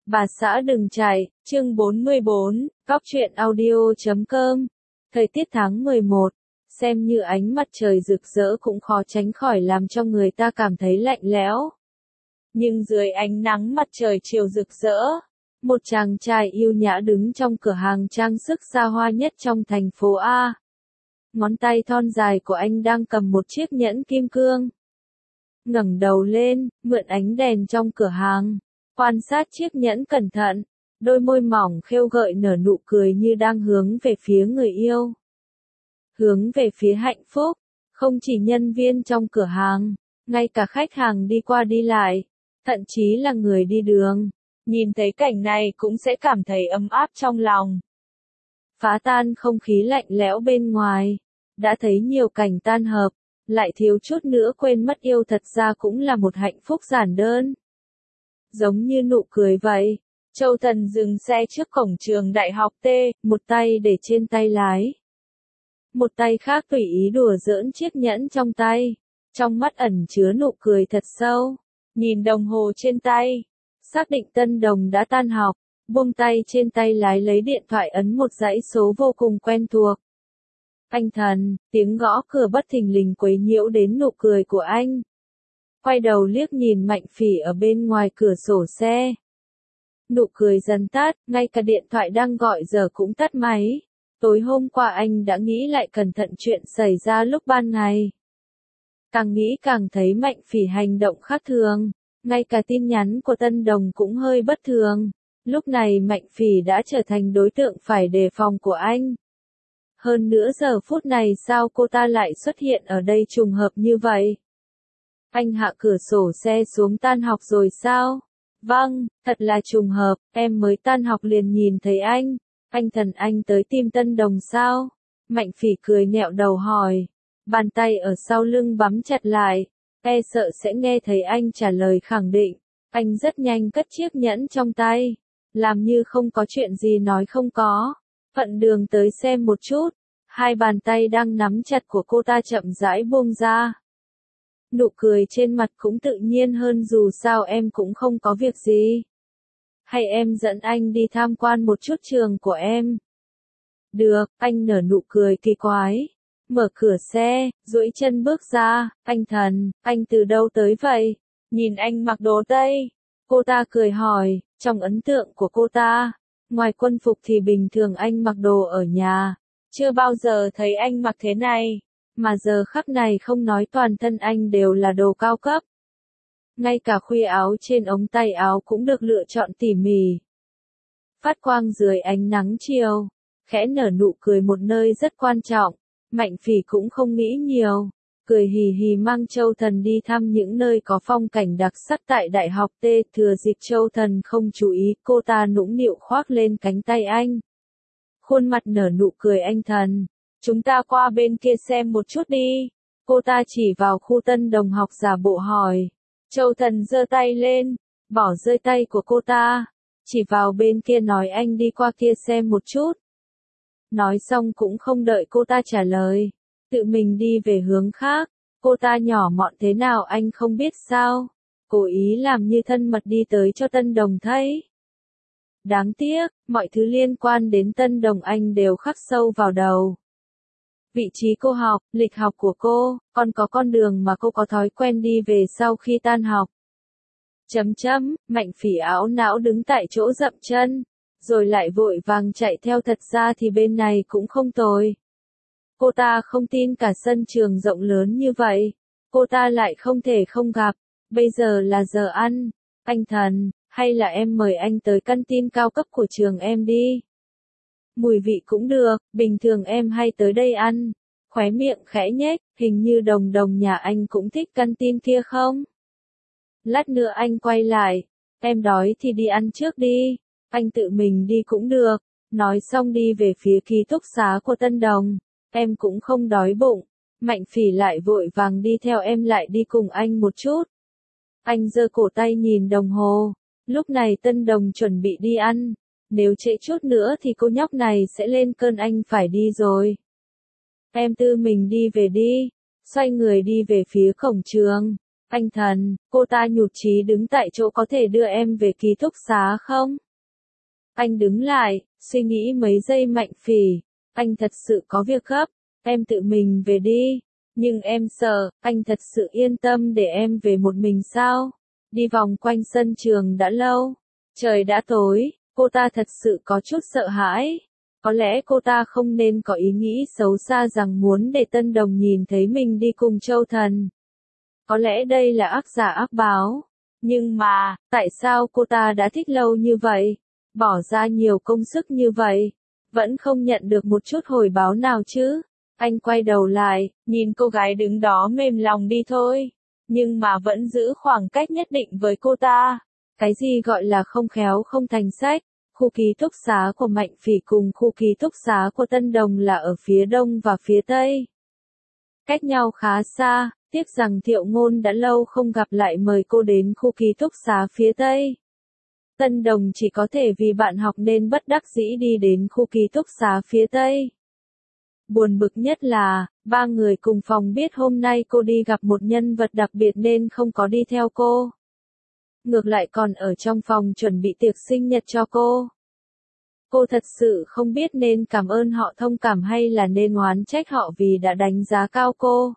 Bà xã đừng chạy, chương 44, góc truyện audio.com. Thời tiết tháng 11, xem như ánh mặt trời rực rỡ cũng khó tránh khỏi làm cho người ta cảm thấy lạnh lẽo. Nhưng dưới ánh nắng mặt trời chiều rực rỡ, một chàng trai yêu nhã đứng trong cửa hàng trang sức xa hoa nhất trong thành phố A. Ngón tay thon dài của anh đang cầm một chiếc nhẫn kim cương. Ngẩng đầu lên, mượn ánh đèn trong cửa hàng, quan sát chiếc nhẫn cẩn thận, đôi môi mỏng khêu gợi nở nụ cười như đang hướng về phía người yêu. Hướng về phía hạnh phúc, không chỉ nhân viên trong cửa hàng, ngay cả khách hàng đi qua đi lại, thậm chí là người đi đường, nhìn thấy cảnh này cũng sẽ cảm thấy ấm áp trong lòng. Phá tan không khí lạnh lẽo bên ngoài, đã thấy nhiều cảnh tan hợp, lại thiếu chút nữa quên mất yêu thật ra cũng là một hạnh phúc giản đơn. Giống như nụ cười vậy, Châu Thần dừng xe trước cổng trường đại học T, một tay để trên tay lái. Một tay khác tùy ý đùa giỡn chiếc nhẫn trong tay, trong mắt ẩn chứa nụ cười thật sâu, nhìn đồng hồ trên tay, xác định Tân Đồng đã tan học, buông tay trên tay lái lấy điện thoại ấn một dãy số vô cùng quen thuộc. Anh Thần, tiếng gõ cửa bất thình lình quấy nhiễu đến nụ cười của anh. Quay đầu liếc nhìn Mạnh Phỉ ở bên ngoài cửa sổ xe. Nụ cười dần tắt, ngay cả điện thoại đang gọi giờ cũng tắt máy. Tối hôm qua anh đã nghĩ lại cẩn thận chuyện xảy ra lúc ban ngày. Càng nghĩ càng thấy Mạnh Phỉ hành động khác thường, ngay cả tin nhắn của Tân Đồng cũng hơi bất thường. Lúc này Mạnh Phỉ đã trở thành đối tượng phải đề phòng của anh. Hơn nữa giờ phút này sao cô ta lại xuất hiện ở đây trùng hợp như vậy? Anh hạ cửa sổ xe xuống tan học rồi sao? Vâng, thật là trùng hợp, em mới tan học liền nhìn thấy anh. Anh Thần anh tới tìm Tân Đồng sao? Mạnh Phỉ cười nhẹo đầu hỏi. Bàn tay ở sau lưng bắm chặt lại, e sợ sẽ nghe thấy anh trả lời khẳng định. Anh rất nhanh cất chiếc nhẫn trong tay, làm như không có chuyện gì nói không có. Thuận đường tới xem một chút, hai bàn tay đang nắm chặt của cô ta chậm rãi buông ra. Nụ cười trên mặt cũng tự nhiên hơn dù sao em cũng không có việc gì. Hay em dẫn anh đi tham quan một chút trường của em? Được, anh nở nụ cười kỳ quái. Mở cửa xe, duỗi chân bước ra, anh Thần, anh từ đâu tới vậy? Nhìn anh mặc đồ Tây. Cô ta cười hỏi, trong ấn tượng của cô ta, ngoài quân phục thì bình thường anh mặc đồ ở nhà. Chưa bao giờ thấy anh mặc thế này, mà giờ khắc này không nói toàn thân anh đều là đồ cao cấp. Ngay cả khuy áo trên ống tay áo cũng được lựa chọn tỉ mỉ. Phát quang dưới ánh nắng chiều, khẽ nở nụ cười một nơi rất quan trọng. Mạnh Phỉ cũng không nghĩ nhiều, cười hì hì mang Châu Thần đi thăm những nơi có phong cảnh đặc sắc tại Đại học T. Thừa dịp Châu Thần không chú ý, cô ta nũng nịu khoác lên cánh tay anh. Khuôn mặt nở nụ cười anh Thần, chúng ta qua bên kia xem một chút đi. Cô ta chỉ vào khu Tân Đồng học giả bộ hỏi. Châu Thần giơ tay lên, bỏ rơi tay của cô ta, chỉ vào bên kia nói anh đi qua kia xem một chút. Nói xong cũng không đợi cô ta trả lời, tự mình đi về hướng khác. Cô ta nhỏ mọn thế nào anh không biết sao? Cố ý làm như thân mật đi tới cho Tân Đồng thấy. Đáng tiếc, mọi thứ liên quan đến Tân Đồng anh đều khắc sâu vào đầu. Vị trí cô học, lịch học của cô, còn có con đường mà cô có thói quen đi về sau khi tan học. Mạnh Phỉ ảo não đứng tại chỗ dậm chân, rồi lại vội vàng chạy theo thật ra thì bên này cũng không tồi. Cô ta không tin cả sân trường rộng lớn như vậy, cô ta lại không thể không gặp, bây giờ là giờ ăn, anh Thần, hay là em mời anh tới căn tin cao cấp của trường em đi. Mùi vị cũng được, bình thường em hay tới đây ăn. Khóe miệng khẽ nhếch, hình như Đồng Đồng nhà anh cũng thích căn tin kia không? Lát nữa anh quay lại, em đói thì đi ăn trước đi, anh tự mình đi cũng được. Nói xong đi về phía ký túc xá của Tân Đồng, em cũng không đói bụng. Mạnh Phỉ lại vội vàng đi theo em lại đi cùng anh một chút. Anh giơ cổ tay nhìn đồng hồ, lúc này Tân Đồng chuẩn bị đi ăn. Nếu trễ chút nữa thì cô nhóc này sẽ lên cơn anh phải đi rồi. Em tự mình đi về đi, xoay người đi về phía cổng trường. Anh thần, cô ta nhụt chí đứng tại chỗ, có thể đưa em về ký túc xá không? Anh đứng lại, suy nghĩ mấy giây. Mạnh Phỉ, anh thật sự có việc gấp, em tự mình về đi. Nhưng em sợ, anh thật sự yên tâm để em về một mình sao? Đi vòng quanh sân trường đã lâu. Trời đã tối, cô ta thật sự có chút sợ hãi. Có lẽ cô ta không nên có ý nghĩ xấu xa rằng muốn để Tân Đồng nhìn thấy mình đi cùng Châu Thần. Có lẽ đây là ác giả ác báo. Nhưng mà, tại sao cô ta đã thích lâu như vậy? Bỏ ra nhiều công sức như vậy, vẫn không nhận được một chút hồi báo nào chứ? Anh quay đầu lại, nhìn cô gái đứng đó mềm lòng đi thôi. Nhưng mà vẫn giữ khoảng cách nhất định với cô ta. Cái gì gọi là không khéo không thành sách? Khu ký túc xá của Mạnh Phỉ cùng khu ký túc xá của Tân Đồng là ở phía đông và phía tây. Cách nhau khá xa, tiếc rằng Thiệu Ngôn đã lâu không gặp lại mời cô đến khu ký túc xá phía tây. Tân Đồng chỉ có thể vì bạn học nên bất đắc dĩ đi đến khu ký túc xá phía tây. Buồn bực nhất là, ba người cùng phòng biết hôm nay cô đi gặp một nhân vật đặc biệt nên không có đi theo cô. Ngược lại còn ở trong phòng chuẩn bị tiệc sinh nhật cho cô. Cô thật sự không biết nên cảm ơn họ thông cảm hay là nên oán trách họ vì đã đánh giá cao cô.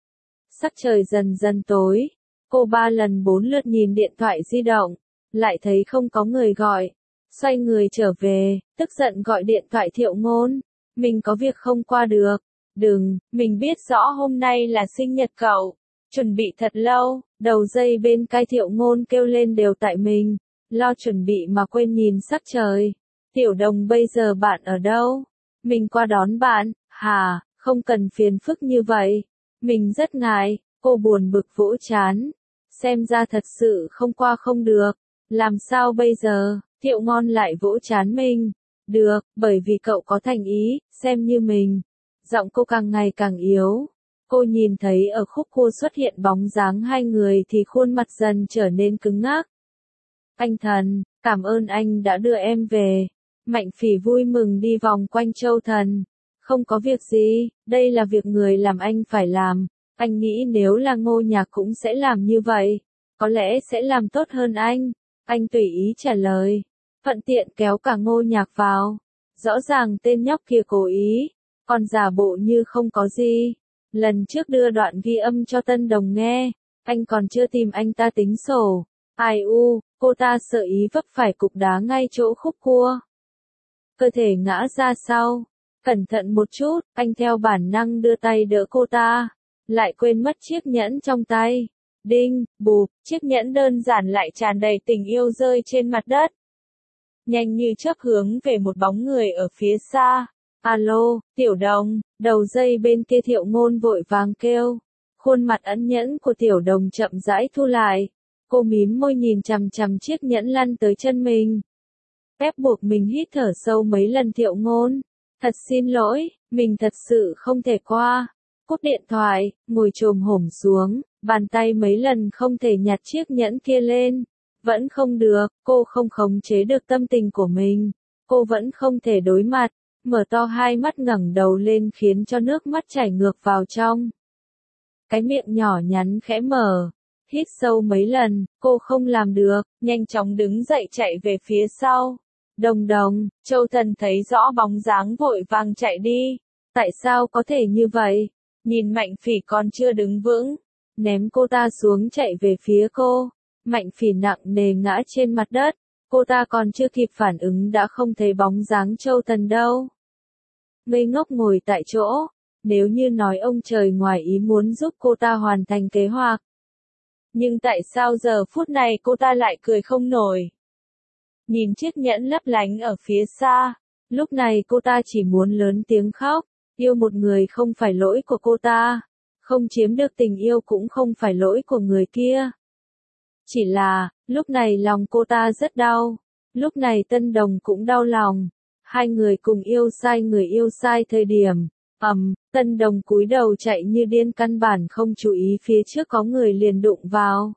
Sắc trời dần dần tối, cô 3 lần 4 lượt nhìn điện thoại di động, lại thấy không có người gọi. Xoay người trở về, tức giận gọi điện thoại Thiệu Ngôn. Mình có việc không qua được. Đừng, mình biết rõ hôm nay là sinh nhật cậu. Chuẩn bị thật lâu, đầu dây bên tai Thiệu Ngôn kêu lên đều tại mình. Lo chuẩn bị mà quên nhìn sắc trời. Tiểu Đồng bây giờ bạn ở đâu? Mình qua đón bạn. Hà, không cần phiền phức như vậy. Mình rất ngại, cô buồn bực vỗ trán. Xem ra thật sự không qua không được. Làm sao bây giờ? Thiệu Ngôn lại vỗ trán mình. Được, bởi vì cậu có thành ý, xem như mình. Giọng cô càng ngày càng yếu. Cô nhìn thấy ở khúc cua xuất hiện bóng dáng hai người thì khuôn mặt dần trở nên cứng ngắc. Anh thần, cảm ơn anh đã đưa em về. Mạnh Phỉ vui mừng đi vòng quanh Châu Thần. Không có việc gì, đây là việc người làm anh phải làm. Anh nghĩ nếu là Ngô Nhạc cũng sẽ làm như vậy. Có lẽ sẽ làm tốt hơn anh. Anh tùy ý trả lời. Thuận tiện kéo cả Ngô Nhạc vào. Rõ ràng tên nhóc kia cố ý. Còn giả bộ như không có gì. Lần trước đưa đoạn ghi âm cho Tân Đồng nghe. Anh còn chưa tìm anh ta tính sổ. Ai u, cô ta sợ ý vấp phải cục đá ngay chỗ khúc cua. Cơ thể ngã ra sau. Cẩn thận một chút, anh theo bản năng đưa tay đỡ cô ta. Lại quên mất chiếc nhẫn trong tay. Đinh, bụp, chiếc nhẫn đơn giản lại tràn đầy tình yêu rơi trên mặt đất. Nhanh như chớp hướng về một bóng người ở phía xa. Alo, Tiểu Đồng, đầu dây bên kia Thiệu Ngôn vội vàng kêu. Khuôn mặt ẩn nhẫn của Tiểu Đồng chậm rãi thu lại. Cô mím môi nhìn chằm chằm chiếc nhẫn lăn tới chân mình. Ép buộc mình hít thở sâu mấy lần. Thiệu Ngôn, thật xin lỗi, mình thật sự không thể qua. Cúp điện thoại, ngồi chồm hổm xuống, bàn tay mấy lần không thể nhặt chiếc nhẫn kia lên. Vẫn không được, cô không khống chế được tâm tình của mình. Cô vẫn không thể đối mặt, mở to hai mắt ngẩng đầu lên khiến cho nước mắt chảy ngược vào trong. Cái miệng nhỏ nhắn khẽ mở, hít sâu mấy lần, cô không làm được, nhanh chóng đứng dậy chạy về phía sau. Đồng Đồng, Châu Thần thấy rõ bóng dáng vội vàng chạy đi. Tại sao có thể như vậy? Nhìn Mạnh Phỉ còn chưa đứng vững, ném cô ta xuống chạy về phía cô. Mạnh Phỉ nặng nề ngã trên mặt đất, cô ta còn chưa kịp phản ứng đã không thấy bóng dáng Châu Thần đâu. Ngây ngốc ngồi tại chỗ, nếu như nói ông trời ngoài ý muốn giúp cô ta hoàn thành kế hoạch. Nhưng tại sao giờ phút này cô ta lại cười không nổi? Nhìn chiếc nhẫn lấp lánh ở phía xa, lúc này cô ta chỉ muốn lớn tiếng khóc. Yêu một người không phải lỗi của cô ta, không chiếm được tình yêu cũng không phải lỗi của người kia. Chỉ là, lúc này lòng cô ta rất đau, lúc này Tân Đồng cũng đau lòng. Hai người cùng yêu sai người yêu sai thời điểm. Tân Đồng cúi đầu chạy như điên căn bản không chú ý phía trước có người liền đụng vào.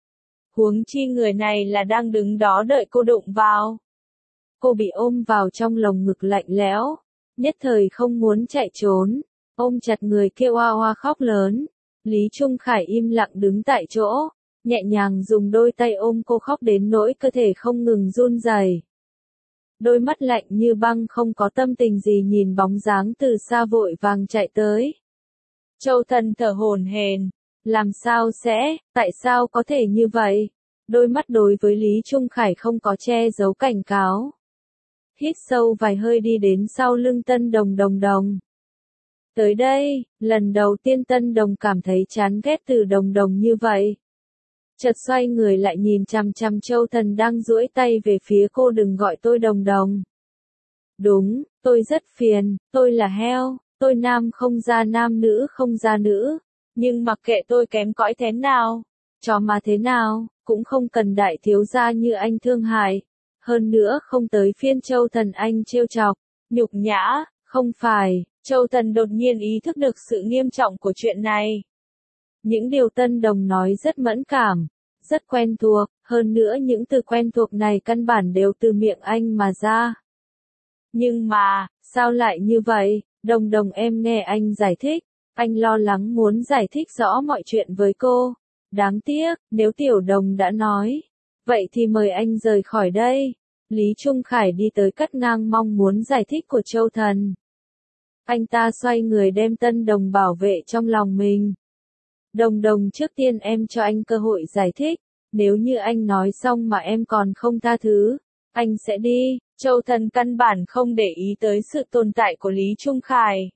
Huống chi người này là đang đứng đó đợi cô đụng vào. Cô bị ôm vào trong lồng ngực lạnh lẽo, nhất thời không muốn chạy trốn, ôm chặt người kêu oa oa khóc lớn. Lý Trung Khải im lặng đứng tại chỗ, nhẹ nhàng dùng đôi tay ôm cô khóc đến nỗi cơ thể không ngừng run rẩy. Đôi mắt lạnh như băng không có tâm tình gì nhìn bóng dáng từ xa vội vàng chạy tới. Châu Thần thở hổn hển, làm sao sẽ, tại sao có thể như vậy? Đôi mắt đối với Lý Trung Khải không có che giấu cảnh cáo. Hít sâu vài hơi đi đến sau lưng Tân Đồng Đồng. Tới đây, lần đầu tiên Tân Đồng cảm thấy chán ghét từ Đồng như vậy. Chợt xoay người lại nhìn chằm chằm Châu Thần đang duỗi tay về phía cô, đừng gọi tôi Đồng. Đúng, tôi rất phiền, tôi là heo, tôi nam không ra nam nữ không ra nữ. Nhưng mặc kệ tôi kém cỏi thế nào, chó mà thế nào, cũng không cần đại thiếu gia như anh thương hại. Hơn nữa không tới phiên Châu Thần anh trêu chọc, nhục nhã, không phải. Châu Thần đột nhiên ý thức được sự nghiêm trọng của chuyện này. Những điều Tân Đồng nói rất mẫn cảm, rất quen thuộc, hơn nữa những từ quen thuộc này căn bản đều từ miệng anh mà ra. Nhưng mà, sao lại như vậy? Đồng em nghe anh giải thích, anh lo lắng muốn giải thích rõ mọi chuyện với cô. Đáng tiếc, nếu Tiểu Đồng đã nói, vậy thì mời anh rời khỏi đây. Lý Trung Khải đi tới cắt ngang mong muốn giải thích của Châu Thần. Anh ta xoay người đem Tân Đồng bảo vệ trong lòng mình. Đồng trước tiên em cho anh cơ hội giải thích, nếu như anh nói xong mà em còn không tha thứ, anh sẽ đi. Châu Thần căn bản không để ý tới sự tồn tại của Lý Trung Khải.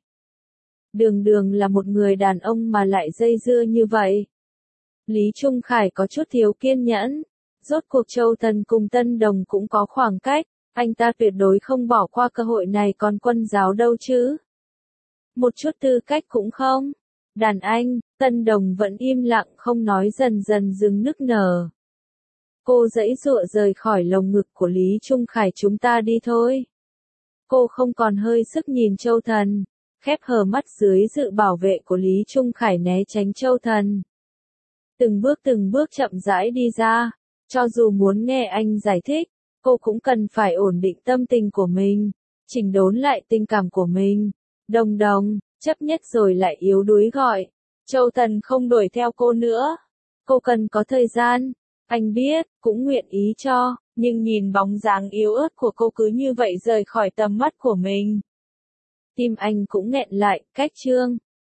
Đường là một người đàn ông mà lại dây dưa như vậy. Lý Trung Khải có chút thiếu kiên nhẫn. Rốt cuộc Châu Thần cùng Tân Đồng cũng có khoảng cách, anh ta tuyệt đối không bỏ qua cơ hội này, còn Quân Giáo đâu chứ. Một chút tư cách cũng không. Đàn anh, Tân Đồng vẫn im lặng không nói, dần dần dừng nức nở. Cô giãy giụa rời khỏi lồng ngực của Lý Trung Khải, chúng ta đi thôi. Cô không còn hơi sức nhìn Châu Thần, khép hờ mắt dưới sự bảo vệ của Lý Trung Khải né tránh Châu Thần. Từng bước chậm rãi đi ra, cho dù muốn nghe anh giải thích, cô cũng cần phải ổn định tâm tình của mình, chỉnh đốn lại tình cảm của mình. Đồng, chấp nhất rồi lại yếu đuối gọi. Châu Thần không đuổi theo cô nữa. Cô cần có thời gian. Anh biết, cũng nguyện ý cho, nhưng nhìn bóng dáng yếu ớt của cô cứ như vậy rời khỏi tầm mắt của mình. Tim anh cũng nghẹn lại, cách chương.